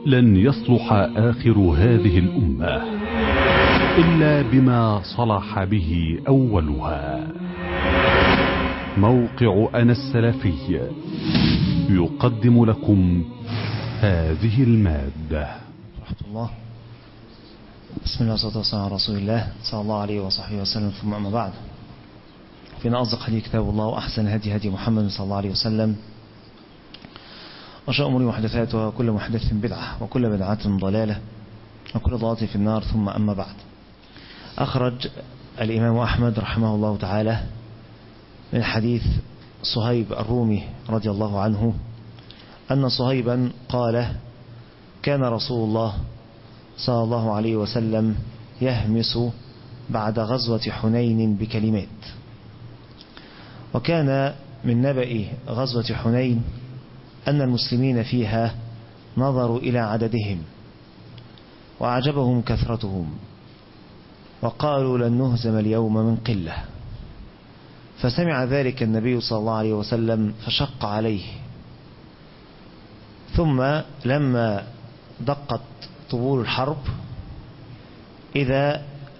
لن يصلح آخر هذه الأمة إلا بما صلح به أولها. موقع أنا السلفي يقدم لكم هذه المادة. رحمة الله. بسم الله والصلاة والسلام على رسول الله صلى الله عليه وصحبه وسلم، ثم أما بعد، فإن أصدق حديث كتاب الله، وأحسن الهدي هدي محمد صلى الله عليه وسلم، وشر الأمور محدثاتها، وكل محدث بدعة، وكل بدعة ضلالة، وكل ضلالة في النار. ثم أما بعد، أخرج الإمام أحمد رحمه الله تعالى من حديث صهيب الرومي رضي الله عنه أن صهيبا قال: كان رسول الله صلى الله عليه وسلم يهمس بعد غزوة حنين بكلمات. وكان من نبأ غزوة حنين أن المسلمين فيها نظروا إلى عددهم وأعجبهم كثرتهم، وقالوا لن نهزم اليوم من قلة. فسمع ذلك النبي صلى الله عليه وسلم فشق عليه. ثم لما دقت طبول الحرب إذا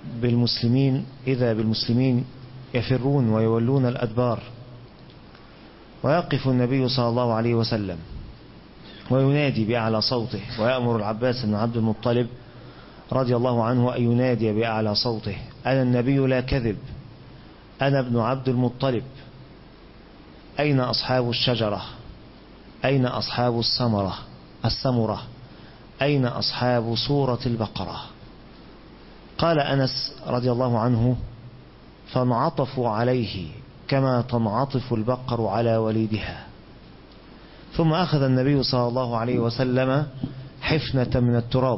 بالمسلمين يفرون ويولون الأدبار، ويقف النبي صلى الله عليه وسلم وينادي بأعلى صوته، ويأمر العباس بن عبد المطلب رضي الله عنه أن ينادي بأعلى صوته: أنا النبي لا كذب، أنا ابن عبد المطلب، أين أصحاب الشجرة؟ أين أصحاب السمرة؟ أين أصحاب سورة البقرة؟ قال أنس رضي الله عنه: فانعطفوا عليه كما تنعطف البقر على وليدها. ثم أخذ النبي صلى الله عليه وسلم حفنة من التراب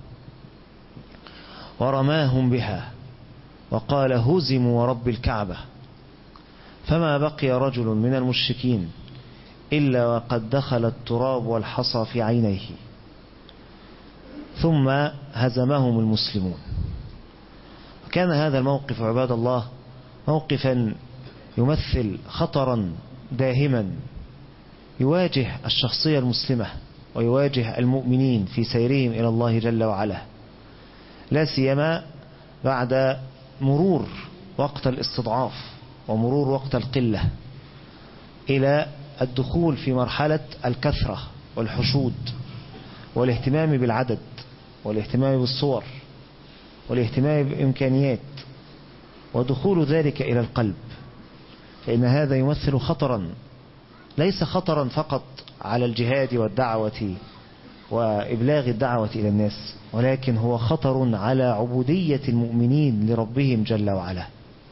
ورماهم بها، وقال: هزموا ورب الكعبة. فما بقي رجل من المشركين إلا وقد دخل التراب والحصى في عينيه. ثم هزمهم المسلمون. كان هذا الموقف عباد الله موقفا يمثل خطرا داهما يواجه الشخصية المسلمة ويواجه المؤمنين في سيرهم إلى الله جل وعلا، لا سيما بعد مرور وقت الاستضعاف ومرور وقت القلة إلى الدخول في مرحلة الكثرة والحشود والاهتمام بالعدد والاهتمام بالصور والاهتمام بالإمكانيات، ودخول ذلك إلى القلب. فإن هذا يمثل خطرا، ليس خطرا فقط على الجهاد والدعوة وإبلاغ الدعوة إلى الناس، ولكن هو خطر على عبودية المؤمنين لربهم جل وعلا.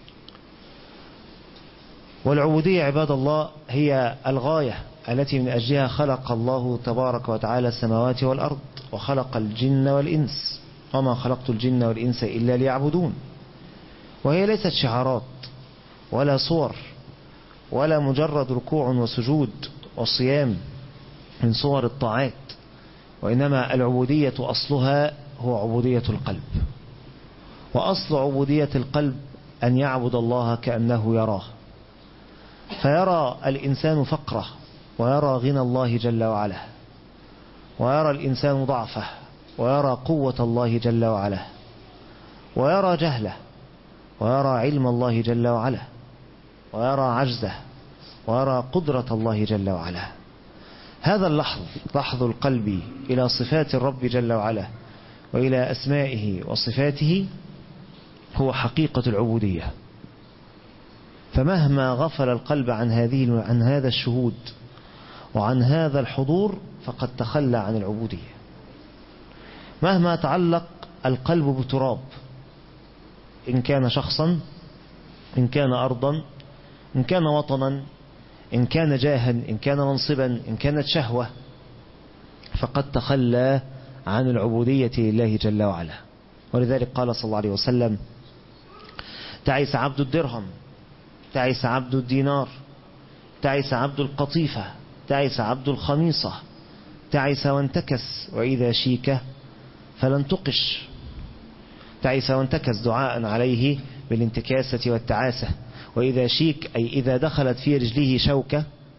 والعبودية عباد الله هي الغاية التي من أجلها خلق الله تبارك وتعالى السماوات والأرض، وخلق الجن والإنس، وما خلقت الجن والإنس إلا ليعبدون. وهي ليست شعارات ولا صور ولا مجرد ركوع وسجود وصيام من صور الطاعات، وإنما العبودية أصلها هو عبودية القلب. وأصل عبودية القلب أن يعبد الله كأنه يراه، فيرى الإنسان فقره، ويرى غنى الله جل وعلا، ويرى الإنسان ضعفه، ويرى قوة الله جل وعلا، ويرى جهله، ويرى علم الله جل وعلا، ويرى عجزه، ويرى قدرة الله جل وعلا. هذا لحظ القلب إلى صفات الرب جل وعلا وإلى أسمائه وصفاته هو حقيقة العبودية. فمهما غفل القلب عن هذا الشهود وعن هذا الحضور فقد تخلى عن العبودية. مهما تعلق القلب بتراب، إن كان شخصا، إن كان أرضا، إن كان وطنا، إن كان جاها، إن كان منصبا، إن كانت شهوة، فقد تخلى عن العبودية لله جل وعلا. ولذلك قال صلى الله عليه وسلم: تعس عبد الدرهم، تعس عبد الدينار، تعس عبد القطيفة، تعس عبد الخميصة، تعس وانتكس، وإذا شيك فلن تقش. تعس وانتكس دعاء عليه بالانتكاسة والتعاسة، وإذا شيك أي إذا دخلت في رجله شوكة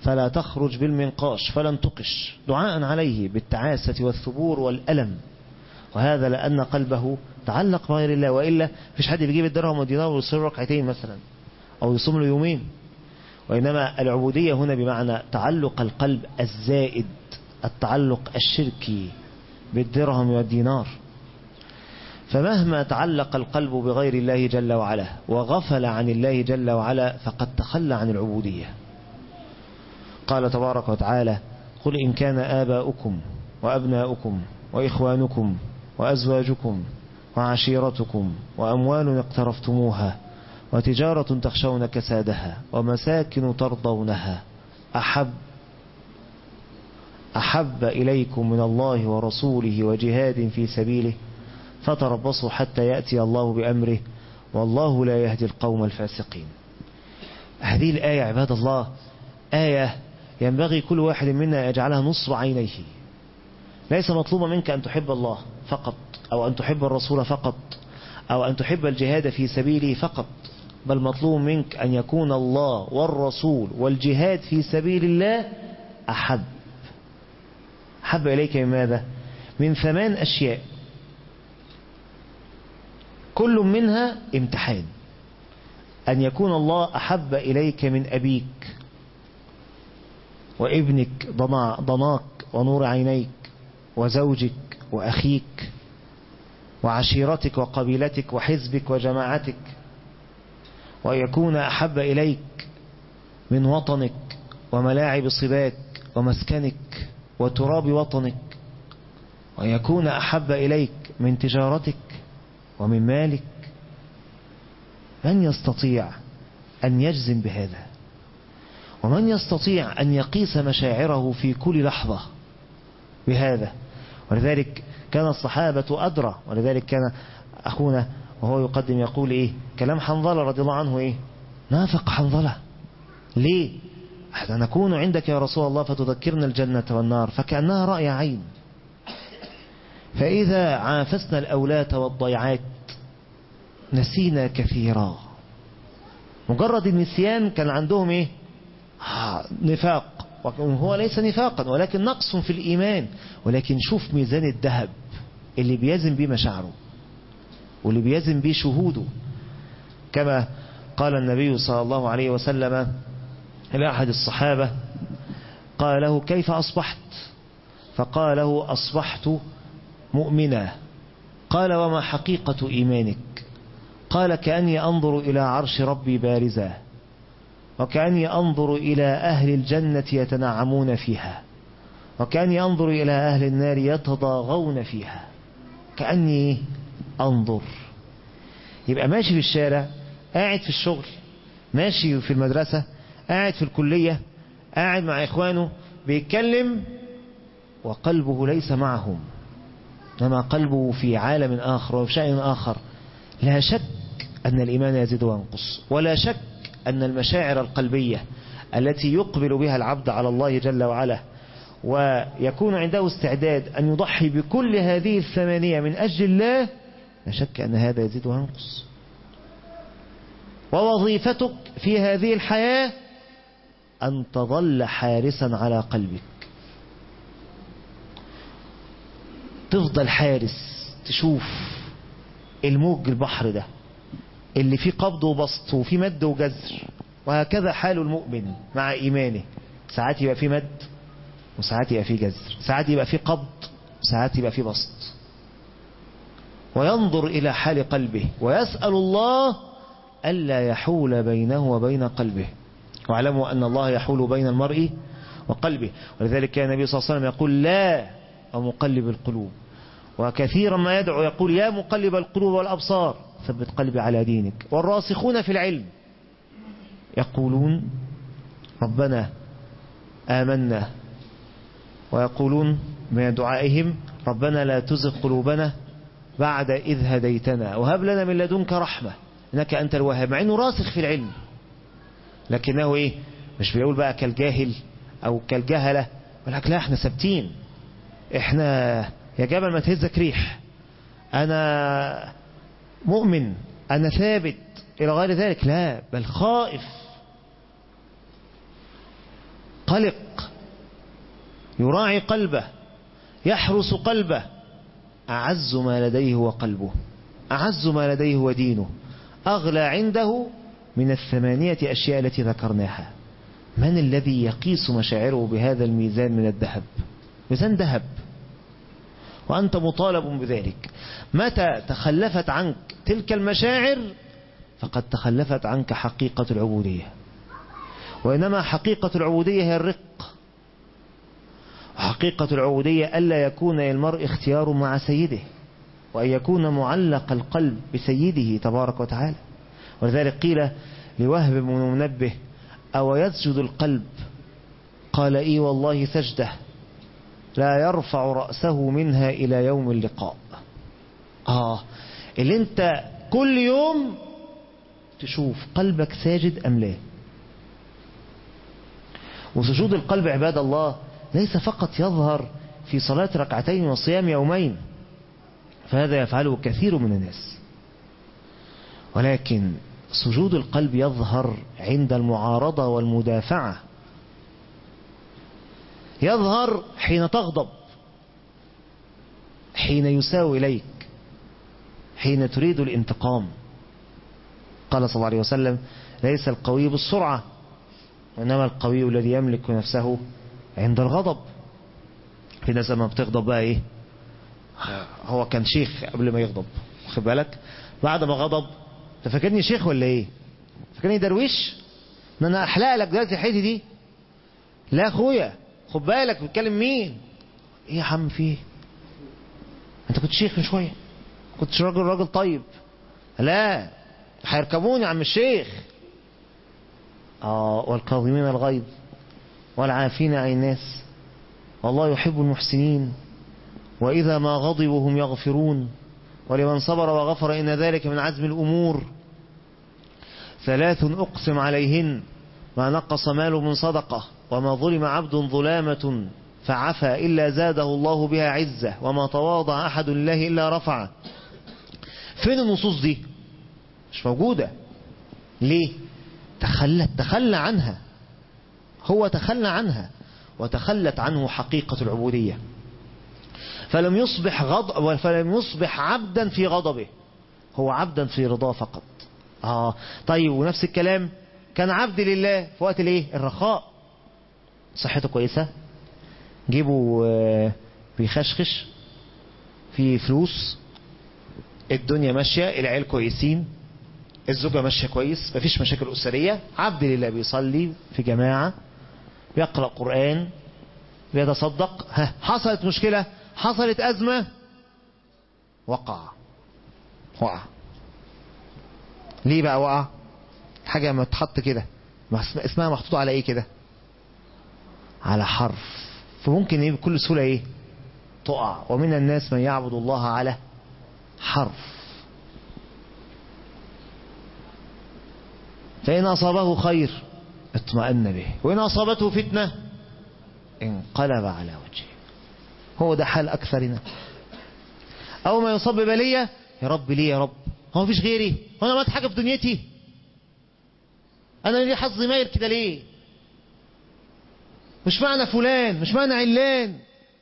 فلا تخرج بالمنقاش فلن تقش، دعاء عليه بالتعاسة والثبور والألم. وهذا لأن قلبه تعلق بغير الله، وإلا فيش حد بيجيب الدرهم والدينار ويصير ركعتين مثلا أو يصوم له يومين. وإنما العبودية هنا بمعنى تعلق القلب الزائد، التعلق الشركي بالدرهم والدينار. فمهما تعلق القلب بغير الله جل وعلا وغفل عن الله جل وعلا فقد تخلى عن العبودية. قال تبارك وتعالى: قل إن كان آباؤكم وأبناؤكم وإخوانكم وأزواجكم وعشيرتكم وأموال اقترفتموها وتجارة تخشون كسادها ومساكن ترضونها أحب إليكم من الله ورسوله وجهاد في سبيله فتربصوا حتى يأتي الله بأمره والله لا يهدي القوم الفاسقين. هذه الآية عباد الله آية ينبغي كل واحد منا يجعلها نصب عينيه. ليس مطلوبا منك أن تحب الله فقط، أو أن تحب الرسول فقط، أو أن تحب الجهاد في سبيله فقط، بل مطلوب منك أن يكون الله والرسول والجهاد في سبيل الله أحب إليك من ماذا؟ من 8 أشياء، كل منها امتحان. أن يكون الله أحب إليك من أبيك وابنك ضناك ونور عينيك وزوجك وأخيك وعشيرتك وقبيلتك وحزبك وجماعتك، ويكون أحب إليك من وطنك وملاعب صباك ومسكنك وتراب وطنك، ويكون أحب إليك من تجارتك ومن مالك. من يستطيع أن يجزم بهذا؟ ومن يستطيع أن يقيس مشاعره في كل لحظة بهذا؟ ولذلك كان الصحابة أدرى، ولذلك كان أخونا وهو يقدم يقول إيه كلام حنظلة رضي الله عنه، إيه نافق حنظلة ليه؟ حتى نكون عندك يا رسول الله فتذكرنا الجنة والنار فكأنها رأي عين، فإذا عافسنا الأولات والضيعات نسينا كثيرا. مجرد النسيان كان عندهم إيه نفاق، وهو ليس نفاقا ولكن نقص في الإيمان. ولكن شوف ميزان الذهب اللي بيزن بيه مشاعره واللي بيزن بيه شهوده، كما قال النبي صلى الله عليه وسلم إلى أحد الصحابة قال له: كيف أصبحت؟ فقال له: أصبحت مؤمنا. قال: وما حقيقة إيمانك؟ قال: كأني أنظر إلى عرش ربي بارزا، وكأني أنظر إلى أهل الجنة يتنعمون فيها، وكأني أنظر إلى أهل النار يتضاغون فيها. كأني أنظر. يبقى ماشي في الشارع، قاعد في الشغل، ماشي في المدرسة، قاعد في الكلية، قاعد مع إخوانه بيتكلم وقلبه ليس معهم، إنما قلبه في عالم آخر وفي شيء آخر. لا شك أن الإيمان يزيد وينقص، ولا شك أن المشاعر القلبية التي يقبل بها العبد على الله جل وعلا ويكون عنده استعداد أن يضحي بكل هذه 8 من أجل الله، لا شك أن هذا يزيد وينقص. ووظيفتك في هذه الحياة أن تظل حارسا على قلبك، تفضل حارس، تشوف الموج البحر ده اللي فيه قبض وبسط وفيه مد وجزر. وهكذا حال المؤمن مع إيمانه، ساعات يبقى فيه مد وساعات يبقى فيه جزر، ساعات يبقى فيه قبض وساعات يبقى فيه بسط. وينظر إلى حال قلبه ويسأل الله ألا يحول بينه وبين قلبه. واعلموا أن الله يحول بين المرء وقلبه. ولذلك كان النبي صلى الله عليه وسلم يقول: لا ومقلب القلوب. وكثيرا ما يدعو يقول: يا مقلب القلوب والأبصار ثبت قلبي على دينك. والراسخون في العلم يقولون: ربنا آمنا، ويقولون من دعائهم: ربنا لا تزغ قلوبنا بعد إذ هديتنا وهب لنا من لدنك رحمة إنك أنت الوهاب. مع إنه راسخ في العلم، لكنه إيه مش بيقول بقى كالجاهل أو كالجهلة، ولكن لا، احنا ثابتين، احنا يا جبل ما تهزك ريح، أنا مؤمن، أنا ثابت إلى غير ذلك. لا، بل خائف قلق، يراعي قلبه، يحرس قلبه. أعز ما لديه هو قلبه، أعز ما لديه هو دينه، أغلى عنده من 8 أشياء التي ذكرناها. من الذي يقيس مشاعره بهذا الميزان من الذهب؟ ميزان ذهب، وأنت مطالب بذلك. متى تخلفت عنك تلك المشاعر فقد تخلفت عنك حقيقة العبودية. وإنما حقيقة العبودية هي الرق، وحقيقة العبودية ألا يكون للمرء اختيار مع سيده، وأن يكون معلق القلب بسيده تبارك وتعالى. ولذلك قيل لوهب بن منبه: أو يسجد القلب؟ قال: إي والله سجده لا يرفع رأسه منها إلى يوم اللقاء. اللي انت كل يوم تشوف قلبك ساجد أم لا. وسجود القلب عباد الله ليس فقط يظهر في صلاة 2 وصيام يومين، فهذا يفعله كثير من الناس، ولكن سجود القلب يظهر عند المعارضة والمدافعة، يظهر حين تغضب، حين يساوي إليك، حين تريد الانتقام. قال صلى الله عليه وسلم: ليس القوي بالسرعة، وإنما القوي الذي يملك نفسه عند الغضب. في ناس لما بتغضب بقى إيه؟ هو كان شيخ قبل ما يغضب، خد بالك، بعد ما غضب تفكرني شيخ ولا إيه؟ فكرني درويش؟ ان انا احلق لك دلوقتي الحته دي؟ لا اخويا، خد بالك بتكلم مين. ايه يا عم فيه؟ انت كنت شيخ من شويه، كنت راجل طيب. لا هيركبوني يا عم الشيخ. والكاظمين الغيظ والعافين عن الناس والله يحب المحسنين وإذا ما غضبوا هم يغفرون ولمن صبر وغفر إن ذلك من عزم الأمور. 3 أقسم عليهن ما نقص مال من صدقة وما ظلم عبد ظلامة فعفى إلا زاده الله بها عزة وما تواضع أحد لله إلا رفعه. فين النصوص دي؟ مش موجودة. ليه؟ تخلى عنها، هو تخلى عنها وتخلت عنه حقيقة العبودية، فلم يصبح عبدا في غضبه، هو عبدا في رضاه فقط. طيب، ونفس الكلام كان عبد لله في وقت الايه؟ الرخاء، صحته كويسة، جيبه بيخشخش، في فلوس، الدنيا ماشية، العيال كويسين، الزوجة ماشية كويس، مفيش مشاكل أسرية، عبد لله، بيصلي في جماعة، بيقرأ قرآن، بيتصدق. حصلت مشكلة، حصلت أزمة، وقع. ليه بقى وقع؟ حاجة ما تحط كده، اسمها محطوطة على ايه كده؟ على حرف، فممكن ايه بكل سهولة ايه؟ تقع. ومن الناس من يعبد الله على حرف، فإن أصابه خير اطمأن به وإن أصابته فتنة انقلب على وجهه. هو ده حال أكثرنا. أو ما يصاب ببلية، يا رب ليه يا رب؟ هو مفيش غيري؟ هو أنا عملت حاجة في دنيتي؟ أنا ليه حظي مايل كده ليه؟ مش معنى فلان، مش معنى علان.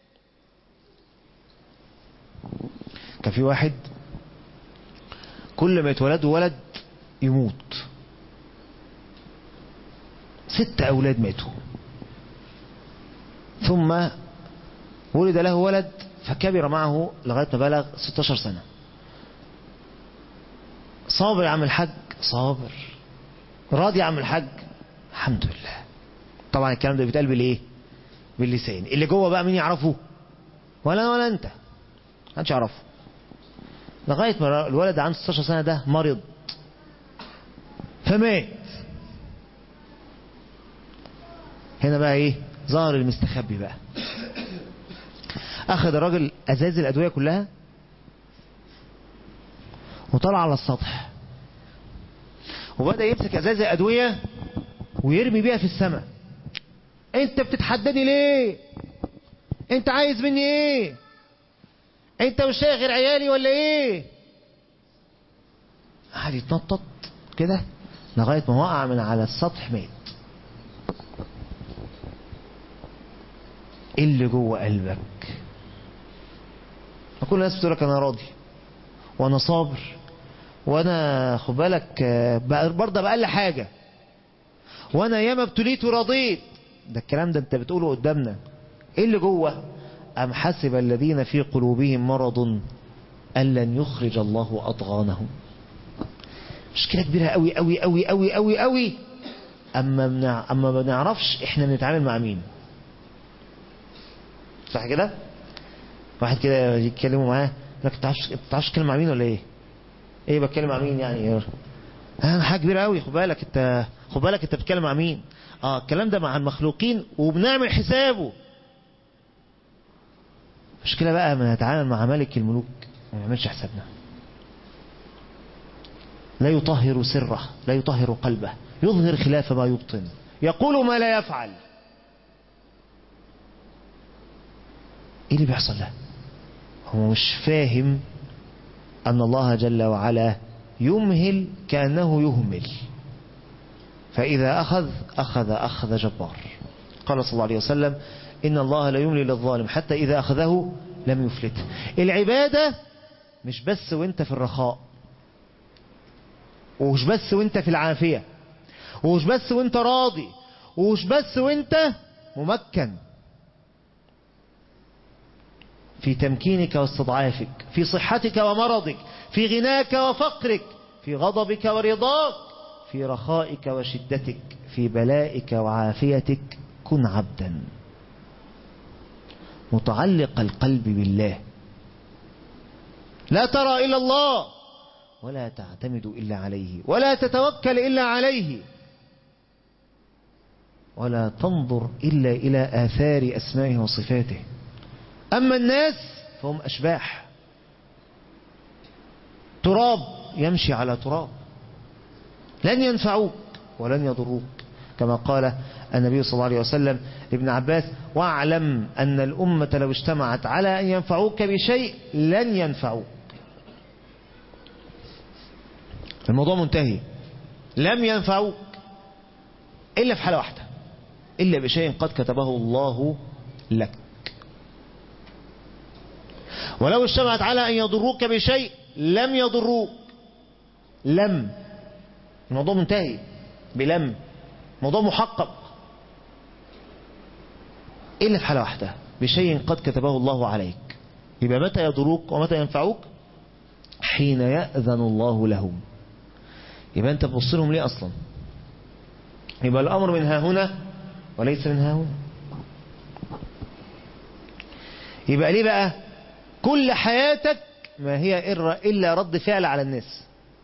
كان في واحد كل ما يتولد ولد يموت، 6 أولاد ماتوا، ثم ولد له ولد فكبر معه لغاية ما بلغ 16 سنة. صابر يا عم الحاج؟ صابر. راضي يا عم الحاج؟ الحمد لله. طبعا الكلام ده بيتقال بالايه؟ باللسان. اللي جوه بقى مين يعرفه؟ ولا انت، محدش يعرفه. لغاية ما الولد عنده 16 سنة ده مرض فمات. هنا بقى ايه؟ ظهر المستخبي بقى. اخذ الراجل ازاز الادوية كلها وطلع على السطح وبدأ يمسك ازاز الادوية ويرمي بيها في السماء. انت بتتحداني ليه؟ انت عايز مني ايه؟ انت مش شايف غير عيالي ولا ايه؟ قعد يتنطط كده لغاية ما وقع من على السطح، مات. ايه اللي جوه قلبك؟ كل الناس بتقول لك انا راضي وانا صابر وانا خد بالك برضه بأقل حاجه، وانا ياما ابتليت ورضيت. ده الكلام ده انت بتقوله قدامنا. ايه اللي جوه؟ ام حسب الذين في قلوبهم مرض ان لن يخرج الله اضغانهم. مشكله كبيره قوي قوي قوي قوي قوي قوي. اما ما بنعرفش احنا بنتعامل مع مين. صح كده؟ واحد كده يتكلموا معاه لك انت تعرفش تتكلم مع مين ولا ايه؟ ايه بتكلم مع مين يعني؟ حاجه كبيره قوي. خد بالك انت بتتكلم مع مين. الكلام ده مع المخلوقين وبنعمل حسابه. مشكله بقى ما نتعامل مع ملك الملوك ما نعملش حسابنا. لا يطهر سره، لا يطهر قلبه، يظهر خلاف ما يبطن، يقول ما لا يفعل. ايه اللي بيحصل ده؟ هو مش فاهم ان الله جل وعلا يمهل كأنه يهمل، فإذا أخذ جبار. قال صلى الله عليه وسلم إن الله لا يملي للظالم حتى إذا أخذه لم يفلته. العبادة مش بس وانت في الرخاء، ومش بس وانت في العافية، ومش بس وانت راضي، ومش بس وانت ممكن، في تمكينك واستضعافك، في صحتك ومرضك، في غناك وفقرك، في غضبك ورضاك، في رخائك وشدتك، في بلائك وعافيتك. كن عبدا متعلق القلب بالله، لا ترى إلا الله ولا تعتمد إلا عليه ولا تتوكل إلا عليه ولا تنظر إلا إلى آثار أسمائه وصفاته. أما الناس فهم أشباح، تراب يمشي على تراب، لن ينفعوك ولن يضروك، كما قال النبي صلى الله عليه وسلم لابن عباس واعلم أن الأمة لو اجتمعت على أن ينفعوك بشيء لن ينفعوك. الموضوع منتهي، لم ينفعوك إلا في حالة واحدة، إلا بشيء قد كتبه الله لك. ولو اجتمعت على أن يضروك بشيء لم يضروك. لم، الموضوع منتهي بلم، موضوع محقق، إلا في حالة واحدة، بشيء قد كتبه الله عليك. يبقى متى يضروك ومتى ينفعوك؟ حين يأذن الله لهم. يبقى أنت تبص لهم ليه أصلا؟ يبقى الأمر من ها هنا وليس من ها هنا. يبقى ليه بقى كل حياتك ما هي إلا رد فعل على الناس؟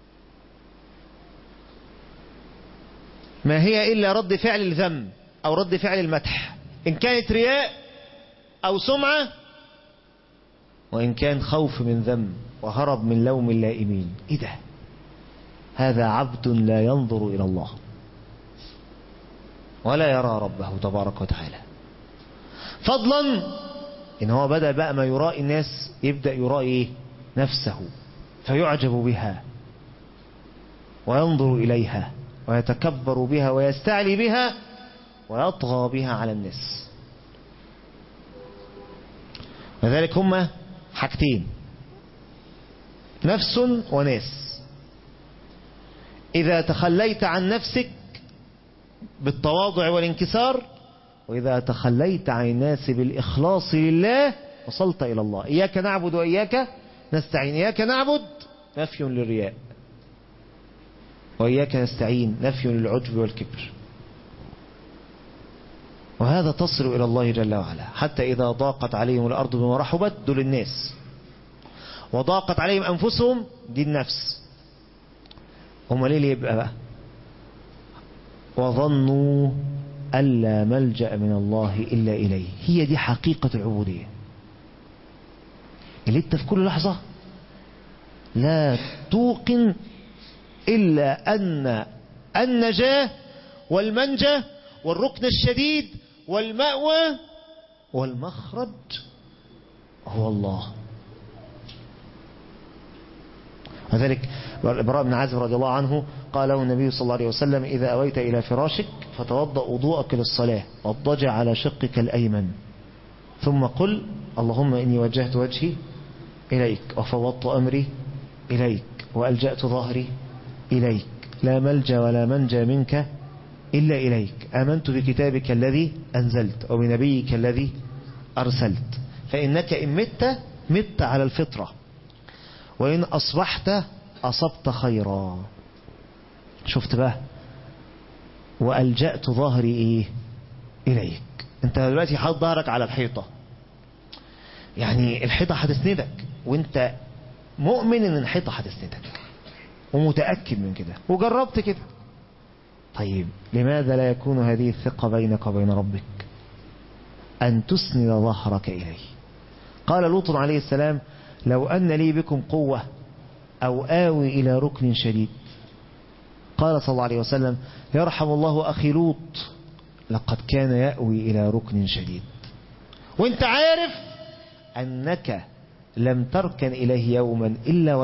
ما هي إلا رد فعل الذم أو رد فعل المدح، إن كانت رياء أو سمعة، وإن كان خوف من ذم وهرب من لوم اللائمين. إيه ده؟ هذا عبد لا ينظر إلى الله ولا يرى ربه تبارك وتعالى، فضلا إن هو بدأ بقى ما يرائي الناس يبدأ يرائي نفسه فيعجب بها وينظر إليها ويتكبر بها ويستعلي بها ويطغى بها على الناس. لذلك هما حاجتين، نفس وناس. إذا تخليت عن نفسك بالتواضع والانكسار، وإذا تخليت عن الناس بالإخلاص لله، وصلت إلى الله. إياك نعبد وإياك نستعين. إياك نعبد نفي للرياء، وإياك نستعين نفي للعجب والكبر. وهذا تصل إلى الله جل وعلا. حتى إذا ضاقت عليهم الأرض بما رحبت، دول الناس، وضاقت عليهم أنفسهم، دي النفس. هم ليه يبقى بقى وظنوا ألا ملجأ من الله إلا إليه. هي دي حقيقة العبودية، اللي انت في كل لحظة لا توقن إلا أن النجاة والمنجى والركن الشديد والمأوى والمخرج هو الله. وذلك البراء بن عازب رضي الله عنه قال له النبي صلى الله عليه وسلم إذا أويت إلى فراشك فتوضأ وضوءك للصلاة واضطجع على شقك الأيمن ثم قل اللهم إني وجهت وجهي إليك وفوضت أمري إليك وألجأت ظهري إليك لا ملجأ ولا منجى منك إلا إليك آمنت بكتابك الذي أنزلت وبنبيك الذي أرسلت فإنك إن مت على الفطرة وإن أصبحت أصبت خيرا. شفت بقى؟ وألجأت ظهري إليك. أنت دلوقتي حاط ظهرك على الحيطة، يعني الحيطة هتسندك وأنت مؤمن أن الحيطة هتسندك ومتأكد من كده وجربت كده. طيب لماذا لا يكون هذه الثقة بينك وبين ربك أن تسند ظهرك إليه؟ قال لوط عليه السلام لو أن لي بكم قوة أو آوي إلى ركن شديد. قال صلى الله عليه وسلم يرحم الله أخي لوط لقد كان يأوي إلى ركن شديد. وانت عارف أنك لم تركن إليه يوما إلا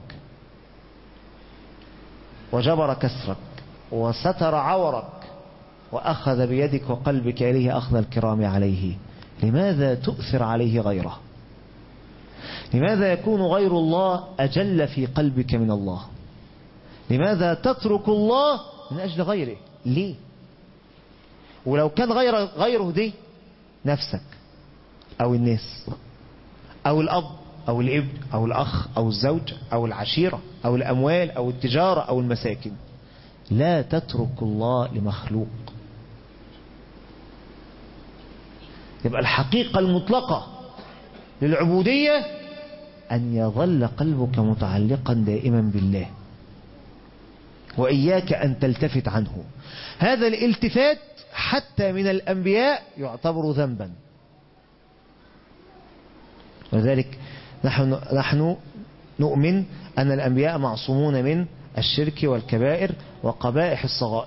وجبر كسرك وستر عورك وأخذ بيدك وقلبك إليه أخذ الكرام عليه. لماذا تؤثر عليه غيره؟ لماذا يكون غير الله أجل في قلبك من الله؟ لماذا تترك الله من أجل غيره؟ ليه؟ ولو كان غيره دي نفسك أو الناس أو الأب أو الابن أو الأخ أو الزوج أو العشيرة أو الأموال أو التجارة أو المساكن، لا تترك الله لمخلوق. يبقى الحقيقة المطلقة للعبودية أن يظل قلبك متعلقا دائما بالله وإياك أن تلتفت عنه. هذا الالتفات حتى من الأنبياء يعتبر ذنبا. وذلك نحن نؤمن أن الأنبياء معصومون من الشرك والكبائر وقبائح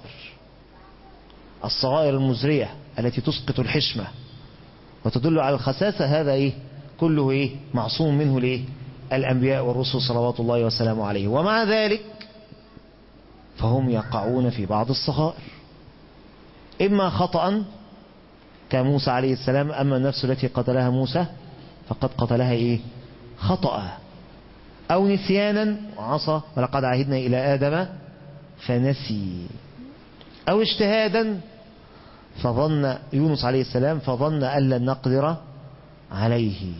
الصغائر المزرية التي تسقط الحشمة وتدل على الخساسة. هذا كله معصوم منه الأنبياء والرسل صلوات الله وسلامه عليه. ومع ذلك فهم يقعون في بعض الصغائر، إما خطأ كموسى عليه السلام، أما النفس التي قتلها موسى فقد قتلها خطأ، أو نسيانا وعصى ولقد عهدنا إلى آدم فنسي، أو اجتهادا فظن يونس عليه السلام فظن أن لن نقدر عليه.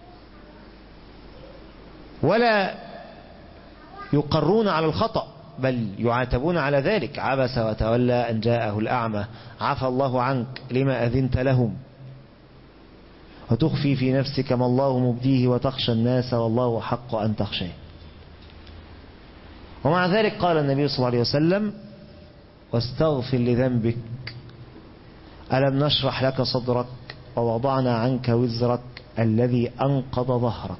ولا يقرون على الخطأ بل يعاتبون على ذلك. عبس وتولى أن جاءه الأعمى عفى الله عنك لما أذنت لهم وتخفي في نفسك ما الله مبديه وتخشى الناس والله حق أن تخشاه. ومع ذلك قال النبي صلى الله عليه وسلم واستغفر لذنبك ألم نشرح لك صدرك ووضعنا عنك وزرك الذي أنقض ظهرك.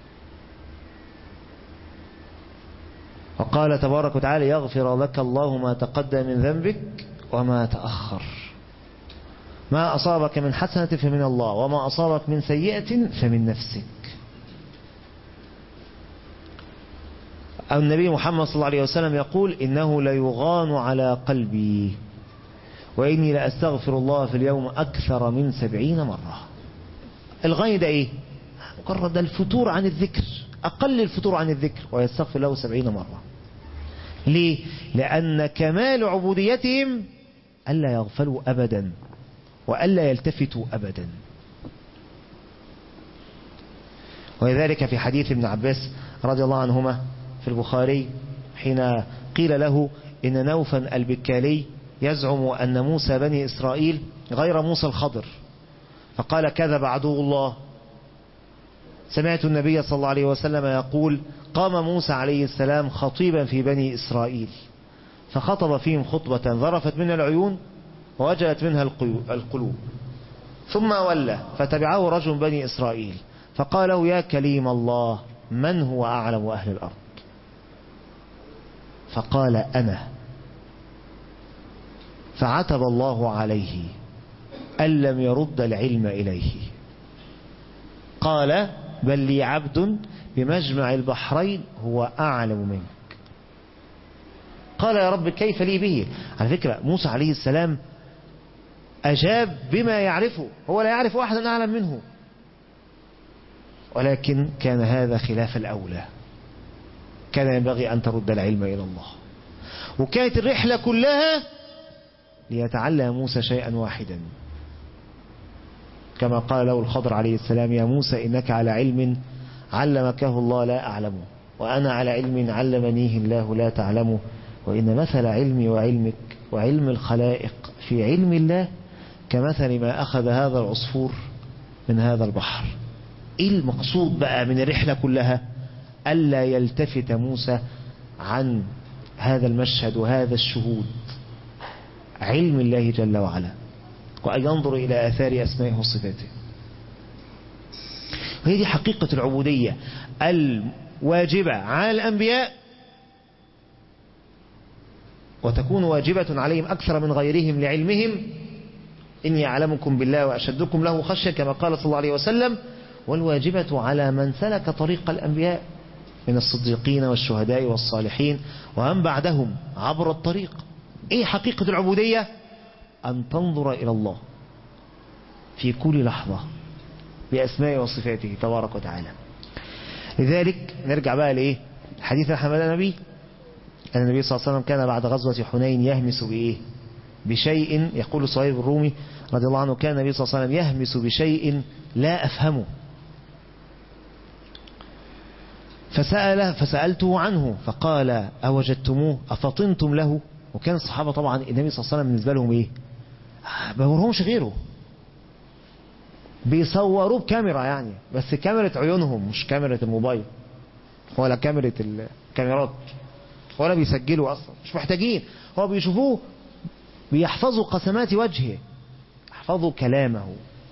وقال تبارك وتعالى يغفر لك الله ما تقدم من ذنبك وما تأخر. ما أصابك من حسنة فمن الله وما أصابك من سيئة فمن نفسك. النبي محمد صلى الله عليه وسلم يقول إنه ليغان على قلبي وإني لأستغفر الله في اليوم أكثر من 70 مرة. الغي ده مجرد الفتور عن الذكر، أقل الفتور عن الذكر، ويستغفر له 70 مرة. ليه؟ لأن كمال عبوديتهم ألا يغفلوا أبدا وألا يلتفتوا أبدا. ولذلك في حديث ابن عباس رضي الله عنهما في البخاري حين قيل له إن نوفا البكالي يزعم أن موسى بني إسرائيل غير موسى الخضر، فقال كذب عدو الله. سمعت النبي صلى الله عليه وسلم يقول قام موسى عليه السلام خطيبا في بني إسرائيل فخطب فيهم خطبة ذرفت منها العيون ووجلت منها القلوب، ثم ولى فتبعه رجل بني إسرائيل فقال له يا كليم الله من هو أعلم أهل الأرض؟ فقال أنا. فعتب الله عليه أن لم يرد العلم إليه. قال بل لي عبد بمجمع البحرين هو أعلم منك. قال يا رب كيف لي به؟ على فكرة موسى عليه السلام أجاب بما يعرفه، هو لا يعرف أحدا أعلم منه، ولكن كان هذا خلاف الأولى، كان ينبغي أن ترد العلم إلى الله. وكانت الرحلة كلها ليتعلم موسى شيئا واحدا، كما قال له الخضر عليه السلام: يا موسى إنك على علم علمكه الله لا أعلمه، وأنا على علم علمنيه الله لا تعلمه، وإن مثل علمي وعلمك وعلم الخلائق في علم الله كمثل ما أخذ هذا العصفور من هذا البحر. إيه المقصود بقى من الرحلة كلها؟ ألا يلتفت موسى عن هذا المشهد وهذا الشهود، علم الله جل وعلا، وأن ينظر إلى آثار أسمائه وصفاته. وهي دي حقيقة العبودية الواجبة على الأنبياء، وتكون واجبة عليهم أكثر من غيرهم لعلمهم: إني أعلمكم بالله وأشدكم له خشية، كما قال صلى الله عليه وسلم. والواجبة على من سلك طريق الأنبياء من الصديقين والشهداء والصالحين ومن بعدهم عبر الطريق. إيه حقيقة العبودية؟ أن تنظر إلى الله في كل لحظة بأسمائه وصفاته تبارك وتعالى. لذلك نرجع بقى لإيه؟ الحديث اللي حملنا به أن النبي صلى الله عليه وسلم كان بعد غزوة حنين يهمس بإيه؟ بشيء. يقول صهيب الرومي رضي الله عنه: كان النبي صلى الله عليه وسلم يهمس بشيء لا أفهمه، فسألته عنه فقال: أوجدتموه أفطنتم له؟ وكان الصحابة طبعا النبي صلى الله عليه وسلم بالنسبة لهم إيه؟ ما بيورهمش غيره، بيصوروه بكاميرا يعني، بس كاميرا عيونهم مش كاميرا الموبايل ولا كاميرا الكاميرات، ولا بيسجلوا أصلا، مش محتاجين. هو بيشوفوه، بيحفظوا قسمات وجهه، يحفظوا كلامه،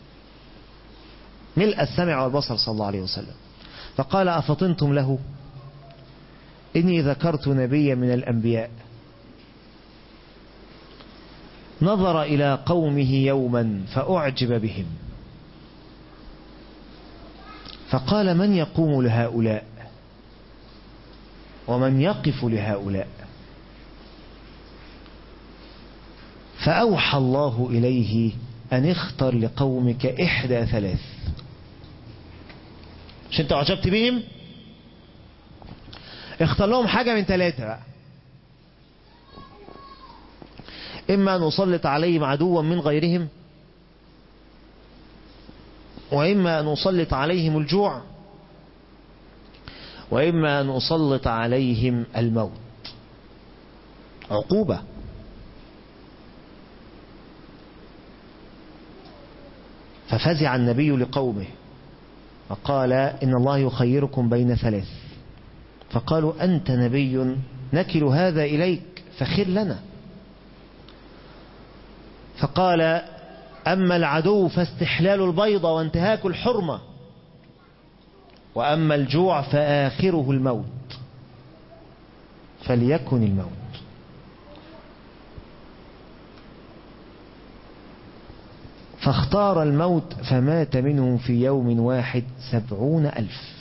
ملء السمع والبصر صلى الله عليه وسلم. فقال: أفطنتم له؟ إني ذكرت نبيا من الأنبياء نظر إلى قومه يوما فأعجب بهم، فقال: من يقوم لهؤلاء ومن يقف لهؤلاء؟ فأوحى الله إليه أن اختر لقومك إحدى ثلاث. مش انت أعجبت بهم؟ اختار لهم حاجة من ثلاثة بقى: إما أن أسلط عليهم عدوا من غيرهم، وإما أن أسلط عليهم الجوع، وإما أن أسلط عليهم الموت. عقوبة. ففزع النبي لقومه فقال: إن الله يخيركم بين ثلاث. فقالوا: أنت نبي نكل هذا إليك فخر لنا. فقال: أما العدو فاستحلال البيضة وانتهاك الحرمة، وأما الجوع فآخره الموت، فليكن الموت. فاختار الموت فمات منهم في يوم واحد 70,000.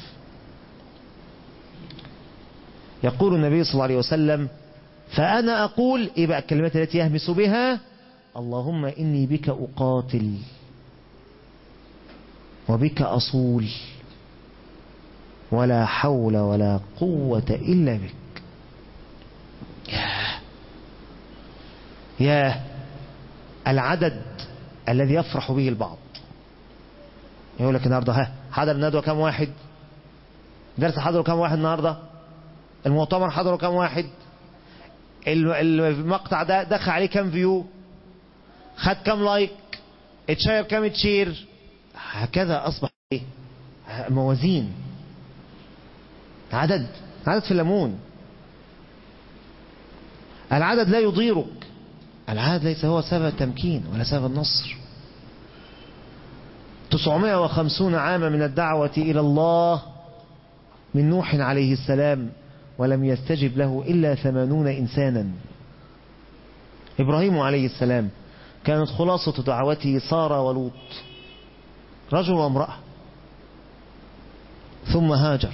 يقول النبي صلى الله عليه وسلم: فأنا أقول، إيه بقى الكلمات التي يهمس بها؟ اللهم إني بك أقاتل وبك أصول ولا حول ولا قوة إلا بك. يا العدد الذي يفرح به البعض. يقول لك النهارده حضر الندوة كم واحد؟ درس حضروا كم واحد النهارده؟ المؤتمر حضروا كم واحد؟ المقطع ده دخل عليه كم فيو؟ خد كم لايك؟ اتشير كم تشير؟ هكذا أصبح ايه؟ موازين، عدد في الليمون. العدد لا يضيرك، العدد ليس هو سبب التمكين ولا سبب النصر. 950 عاما من الدعوة إلى الله من نوح عليه السلام ولم يستجب له إلا 80 إنسانا. إبراهيم عليه السلام كانت خلاصة دعوته سارة ولوط، رجل وامرأة، ثم هاجر.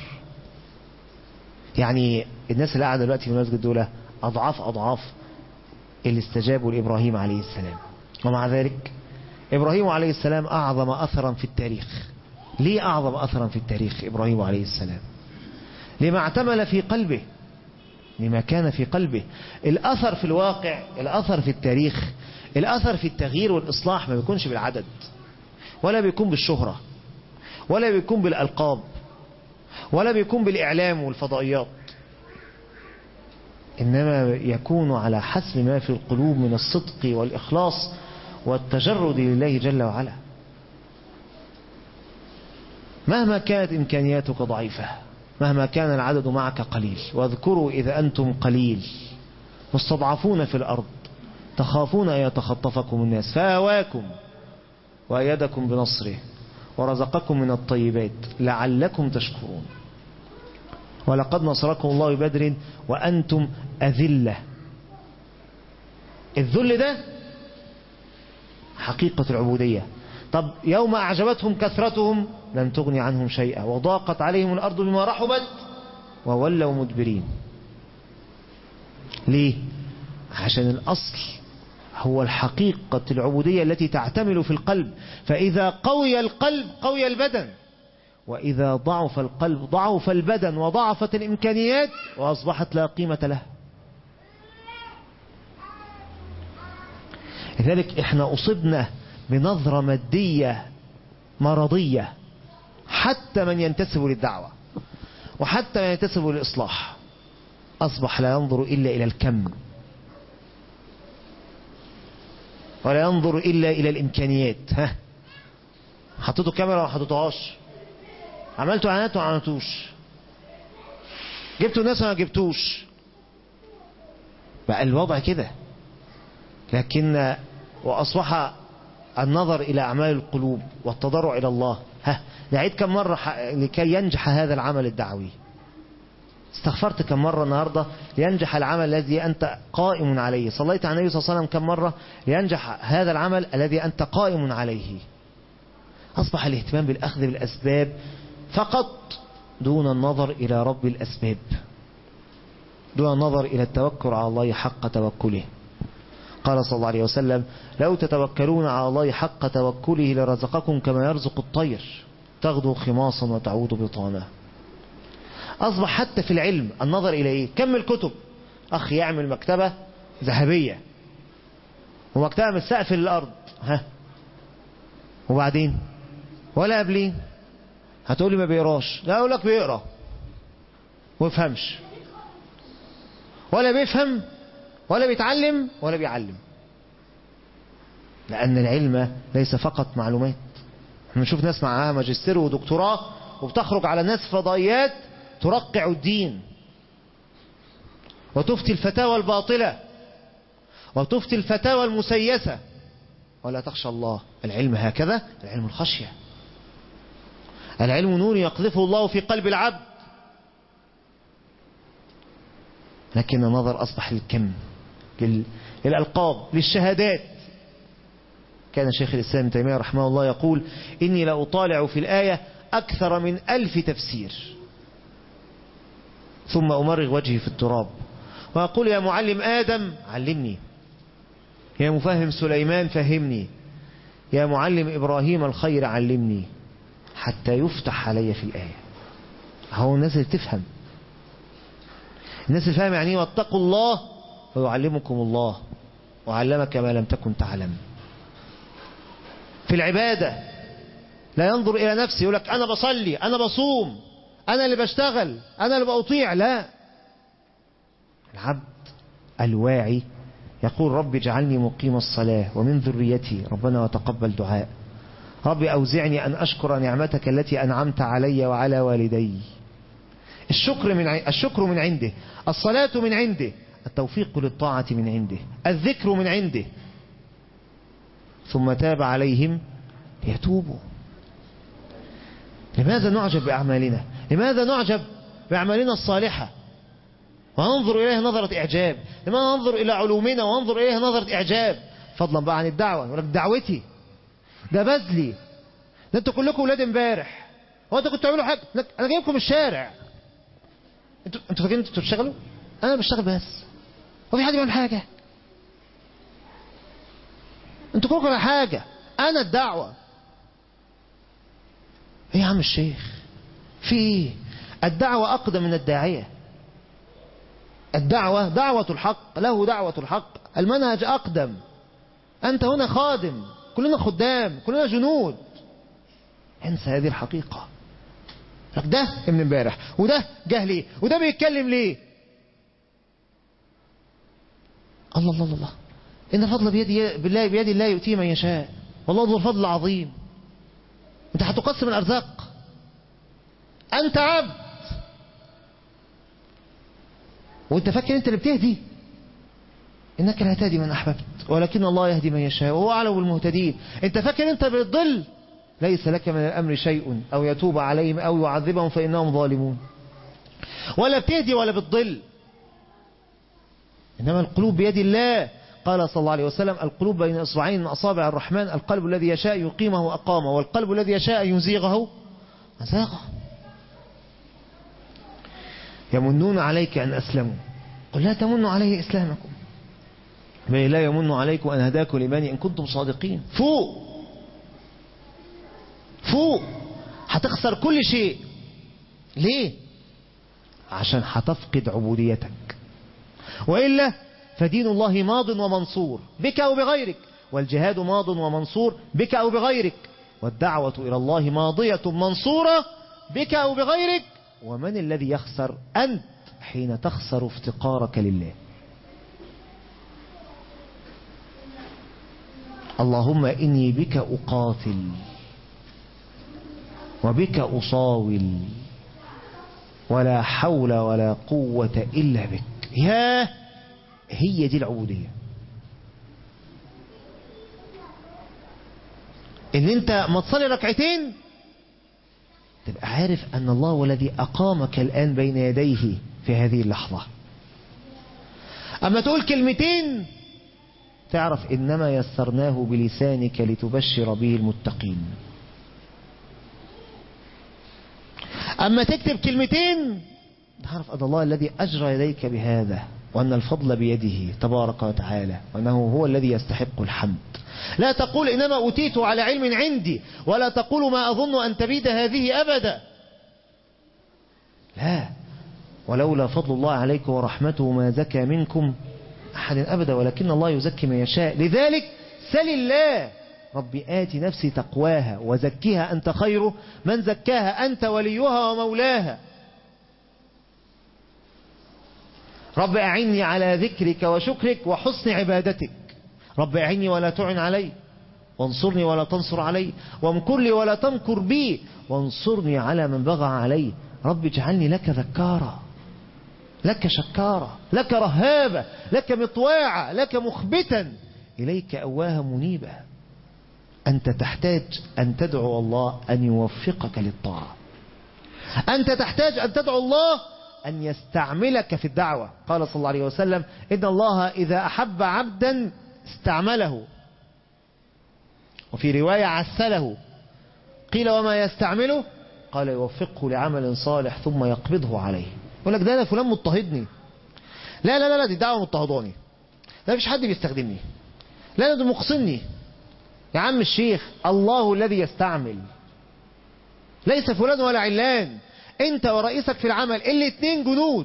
يعني الناس اللي قاعدة دلوقتي في المسجد دول أضعاف اللي استجابوا لإبراهيم عليه السلام. ومع ذلك إبراهيم عليه السلام أعظم أثرا في التاريخ، ليه أعظم أثرا في التاريخ إبراهيم عليه السلام؟ لما اعتمل في قلبه، لما كان في قلبه. الأثر في الواقع، الأثر في التاريخ، الأثر في التغيير والإصلاح ما بيكونش بالعدد، ولا بيكون بالشهرة، ولا بيكون بالألقاب، ولا بيكون بالإعلام والفضائيات، إنما يكون على حسب ما في القلوب من الصدق والإخلاص والتجرد لله جل وعلا. مهما كانت إمكانياتك ضعيفة، مهما كان العدد معك قليل، واذكروا إذا أنتم قليل مستضعفون في الأرض تخافون أن يتخطفكم الناس فآواكم وأيدكم بنصره ورزقكم من الطيبات لعلكم تشكرون. ولقد نصركم الله ببدر وأنتم أذلة. الذل ده حقيقة العبودية. طب يوم أعجبتهم كثرتهم لم تغني عنهم شيئا وضاقت عليهم الأرض بما رحبت وولوا مدبرين. ليه؟ عشان الأصل هو الحقيقة العبودية التي تعتمل في القلب، فإذا قوي القلب قوي البدن، وإذا ضعف القلب ضعف البدن وضعفت الإمكانيات وأصبحت لا قيمة له. لذلك احنا أصبنا بنظرة مادية مرضية، حتى من ينتسب للدعوة وحتى من ينتسب للإصلاح أصبح لا ينظر إلا إلى الكم، ولا ينظر إلا إلى الإمكانيات. حطيتوا كاميرا وما حطيتوهاش، عملتوا اعلانات وما عملتوش، جبتوا ناس وما جبتوش، بقى الوضع كده. لكن وأصبح النظر إلى أعمال القلوب والتضرع إلى الله. نعيد كم مرة لكي ينجح هذا العمل الدعوي؟ استغفرت كم مرة النهاردة لينجح العمل الذي أنت قائم عليه؟ صليت على النبي صلى الله عليه وسلم كم مرة لينجح هذا العمل الذي أنت قائم عليه؟ أصبح الاهتمام بالأخذ بالأسباب فقط دون النظر إلى رب الأسباب، دون النظر إلى التوكل على الله حق توكله. قال صلى الله عليه وسلم: لو تتوكلون على الله حق توكله لرزقكم كما يرزق الطير تغدو خماصا وتعود بطانا. أصبح حتى في العلم النظر إلى إيه؟ كم الكتب؟ أخ يعمل مكتبة ذهبية ومكتبة من السقف للأرض، وبعدين ولا قبلين هتقولي ما بيقراش. لا، أقول لك بيقرا ويفهمش، ولا بيفهم ولا بيتعلم ولا بيعلم. لأن العلم ليس فقط معلومات. احنا نشوف ناس معاها ماجستير ودكتوراه وبتخرج على ناس فضائيات ترقع الدين وتفتي الفتاوى الباطلة وتفتي الفتاوى المسيسة ولا تخشى الله. العلم هكذا، العلم الخشية، العلم نور يقذفه الله في قلب العبد. لكن النظر أصبح للكم، للألقاب، للشهادات. كان شيخ الإسلام ابن تيمية رحمه الله يقول: إني لأطالع في الآية أكثر من 1000 تفسير ثم أمرغ وجهي في التراب وأقول: يا معلم آدم علمني، يا مفهم سليمان فهمني، يا معلم إبراهيم الخير علمني، حتى يفتح علي في الآية. هو الناس اللي تفهم، الناس اللي فاهم يعني واتقوا الله ويعلمكم الله وعلمك ما لم تكن تعلم. في العبادة لا ينظر إلى نفسه يقول لك أنا بصلي، أنا بصوم، أنا اللي بشتغل، أنا اللي بأطيع. لا، العبد الواعي يقول: رب اجعلني مقيم الصلاة ومن ذريتي ربنا وتقبل دعاء، رب أوزعني أن أشكر نعمتك التي أنعمت علي وعلى والدي. الشكر من عنده، الصلاة من عنده، التوفيق للطاعة من عنده، الذكر من عنده. ثم تاب عليهم ليتوبوا. لماذا نعجب بأعمالنا؟ لماذا نعجب بأعمالنا الصالحة وننظر إليها نظرة إعجاب؟ لماذا ننظر إلى علومنا وننظر إليها نظرة إعجاب؟ فضلا بقى عن الدعوة، يقول لك دعوتي ده بذلي، ده انتوا كلكم ولاد امبارح، هو انتوا كنتوا تعملوا حاجة؟ أنا جايبكم الشارع، انتوا فاكرين انتوا بتشتغلوا؟ أنا بشتغل بس، هو في حد بيعمل حاجة؟ انتوا كلكم على حاجة، أنا الدعوة. ايه يا عم الشيخ في ايه؟ الدعوة أقدم من الداعية. الدعوة دعوة الحق، له دعوة الحق، المنهج أقدم. أنت هنا خادم، كلنا خدام، كلنا جنود. انسى هذه الحقيقة. ده من امبارح، وده جه ليه، وده بيتكلم ليه. الله الله الله، إن الفضل بيد الله يؤتيه من يشاء، والله ذو الفضل العظيم. أنت هتقسم الأرزاق، أنت عبد، وأنت فاكر أنت اللي بتهدي. إنك لا تهدي من أحببت ولكن الله يهدي من يشاء وهو أعلم بالمهتدين. أنت فاكر أنت بتضل، ليس لك من الأمر شيء أو يتوب عليهم أو يعذبهم فإنهم ظالمون. ولا بتهدي ولا بتضل، إنما القلوب بيد الله. قال صلى الله عليه وسلم: القلوب بين إصبعين من أصابع الرحمن، القلب الذي يشاء يقيمه أقامه، والقلب الذي يشاء يزيغه أزاغه. يمنون عليك أن أسلموا، قل لا تمنوا عليه إسلامكم، بل لا يمن عليكم أن هداكم لإيمان إن كنتم صادقين. فوق فوق، هتخسر كل شيء. ليه؟ عشان هتفقد عبوديتك، وإلا فدين الله ماض ومنصور بك أو بغيرك، والجهاد ماض ومنصور بك أو بغيرك، والدعوة إلى الله ماضية منصورة بك أو بغيرك. ومن الذي يخسر؟ أنت، حين تخسر افتقارك لله. اللهم إني بك أقاتل وبك أصاول ولا حول ولا قوة إلا بك. ياه، هي دي العبودية. إن أنت ما تصلي ركعتين تبقى عارف أن الله هو الذي أقامك الآن بين يديه في هذه اللحظة. أما تقول كلمتين تعرف إنما يسرناه بلسانك لتبشر به المتقين. أما تكتب كلمتين تعرف أن الله الذي أجرى يديك بهذا، وأن الفضل بيده تبارك وتعالى، وأنه هو الذي يستحق الحمد. لا تقول إنما أوتيت على علم عندي، ولا تقول ما أظن أن تبيد هذه أبدا. لا، ولولا فضل الله عليكم ورحمته ما زكى منكم أحد أبدا، ولكن الله يزكي من يشاء. لذلك سل الله: رب آت نفسي تقواها وزكيها أنت خير من زكاها، أنت وليها ومولاها. رب أعني على ذكرك وشكرك وحسن عبادتك. رب أعني ولا تعن علي، وانصرني ولا تنصر علي، وامكر لي ولا تمكر بي، وانصرني على من بغى علي. رب اجعلني لك ذكارا، لك شكارا، لك رهابا، لك مطواعا، لك مخبتا، إليك أواها منيبا. أنت تحتاج أن تدعو الله أن يوفقك للطاعة. أنت تحتاج أن تدعو الله أن يستعملك في الدعوة. قال صلى الله عليه وسلم: إن الله إذا أحب عبدا استعمله، وفي رواية عسله. قيل: وما يستعمله؟ قال: يوفقه لعمل صالح ثم يقبضه عليه. يقول لك: ده أنا فلان مضطهدني. لا لا لا، دي دعوة مضطهداني، لا مفيش حد بيستخدمني، لا ده مقصني. يا عم الشيخ، الله الذي يستعمل، ليس فلان ولا علان. انت ورئيسك في العمل الاثنين جنود.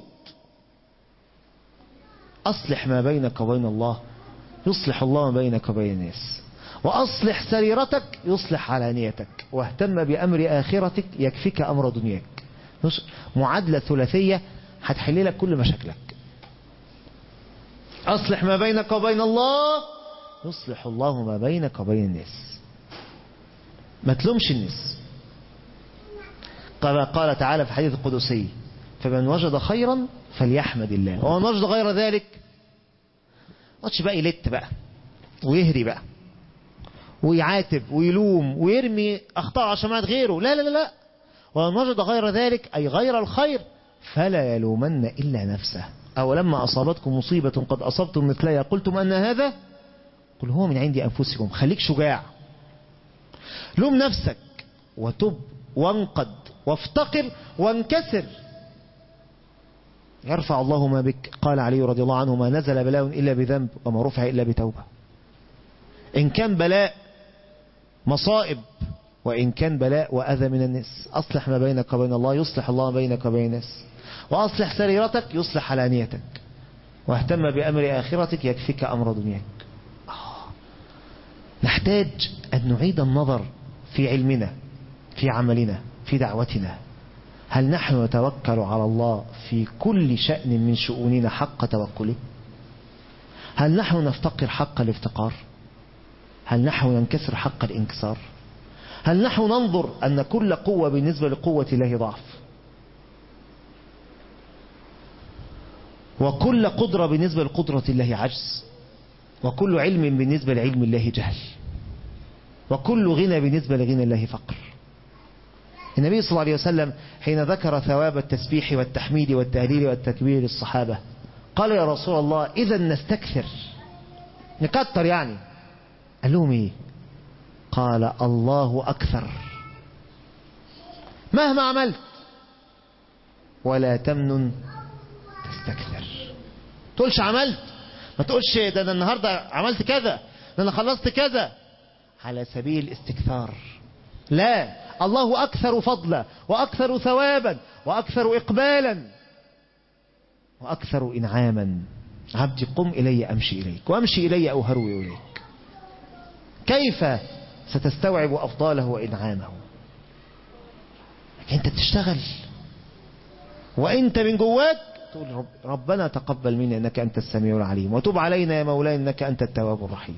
اصلح ما بينك وبين الله يصلح الله ما بينك وبين الناس، واصلح سريرتك يصلح علانيتك، واهتم بامر اخرتك يكفيك امر دنياك. معادلة ثلاثية هتحل لك كل مشاكلك. اصلح ما بينك وبين الله يصلح الله ما بينك وبين الناس. ما تلومش الناس. قال تعالى في الحديث القدسي: فمن وجد خيرا فليحمد الله، ومن وجد غير ذلك ما تقعدش بقى يلت بقى ويهري بقى ويعاتب ويلوم ويرمي اخطاء على شماعة غيره. لا لا لا، ومن وجد غير ذلك أي غير الخير فلا يلومن إلا نفسه. أولما أصابتكم مصيبة قد أصبتم مثلها قلتم أن هذا، قل هو من عند أنفسكم. خليك شجاع، لوم نفسك وتب وانقد وافتقر وانكسر. يرفع الله ما بك. قال علي رضي الله عنه: ما نزل بلاء إلا بذنب وما رفع إلا بتوبة. إن كان بلاء مصائب وإن كان بلاء وأذى من الناس. أصلح ما بينك وبين الله يصلح الله ما بينك وبين الناس، وأصلح سريرتك يصلح علانيتك، واهتم بأمر آخرتك يكفيك أمر دنياك. نحتاج أن نعيد النظر في علمنا، في عملنا، في دعوتنا. هل نحن نتوكل على الله في كل شأن من شؤوننا حق توكله؟ هل نحن نفتقر حق الافتقار؟ هل نحن ننكسر حق الانكسار؟ هل نحن ننظر أن كل قوة بالنسبة لقوة الله ضعف، وكل قدرة بالنسبة لقدرة الله عجز، وكل علم بالنسبة لعلم الله جهل، وكل غنى بالنسبة لغنى الله فقر؟ النبي صلى الله عليه وسلم حين ذكر ثواب التسبيح والتحميد والتهليل والتكبير للصحابة قال يا رسول الله إذا نستكثر، نكتر يعني. قال لهم إيه؟ قال الله أكثر مهما عملت ولا تمنن تستكثر. تقولش عملت، ما تقولش ده أنا النهاردة عملت كذا، ده أنا خلصت كذا على سبيل الاستكثار. لا، الله أكثر فضلا وأكثر ثوابا وأكثر إقبالا وأكثر إنعاما. عبدي قم إلي أمشي إليك، وأمشي إلي أو هروي إليك. كيف ستستوعب أفضاله وإنعامه؟ أنت تشتغل وأنت من جواك تقول ربنا تقبل منا إنك أنت السميع العليم، وتب علينا يا مولاي إنك أنت التواب الرحيم.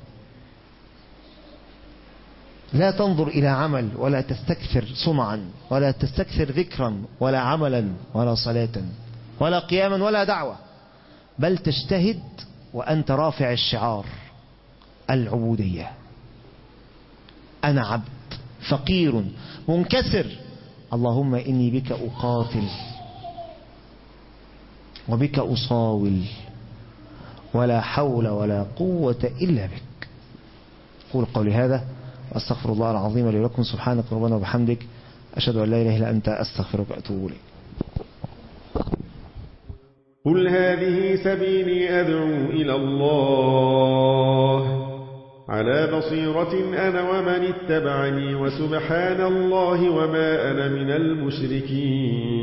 لا تنظر إلى عمل ولا تستكثر صنعا ولا تستكثر ذكرا ولا عملا ولا صلاة ولا قياما ولا دعوة، بل تجتهد وأنت رافع الشعار العبودية. أنا عبد فقير منكسر، اللهم إني بك أقاتل وبك أصاول ولا حول ولا قوة إلا بك. قول قولي هذا وأستغفر الله العظيم لي ولكم. سبحانك ربنا وبحمدك، أشهد أن لا إله إلا أنت، أستغفرك وأتوب إليك. قل هذه سبيلي أدعو إلى الله على بصيرة أنا ومن اتبعني، وسبحان الله وما أنا من المشركين.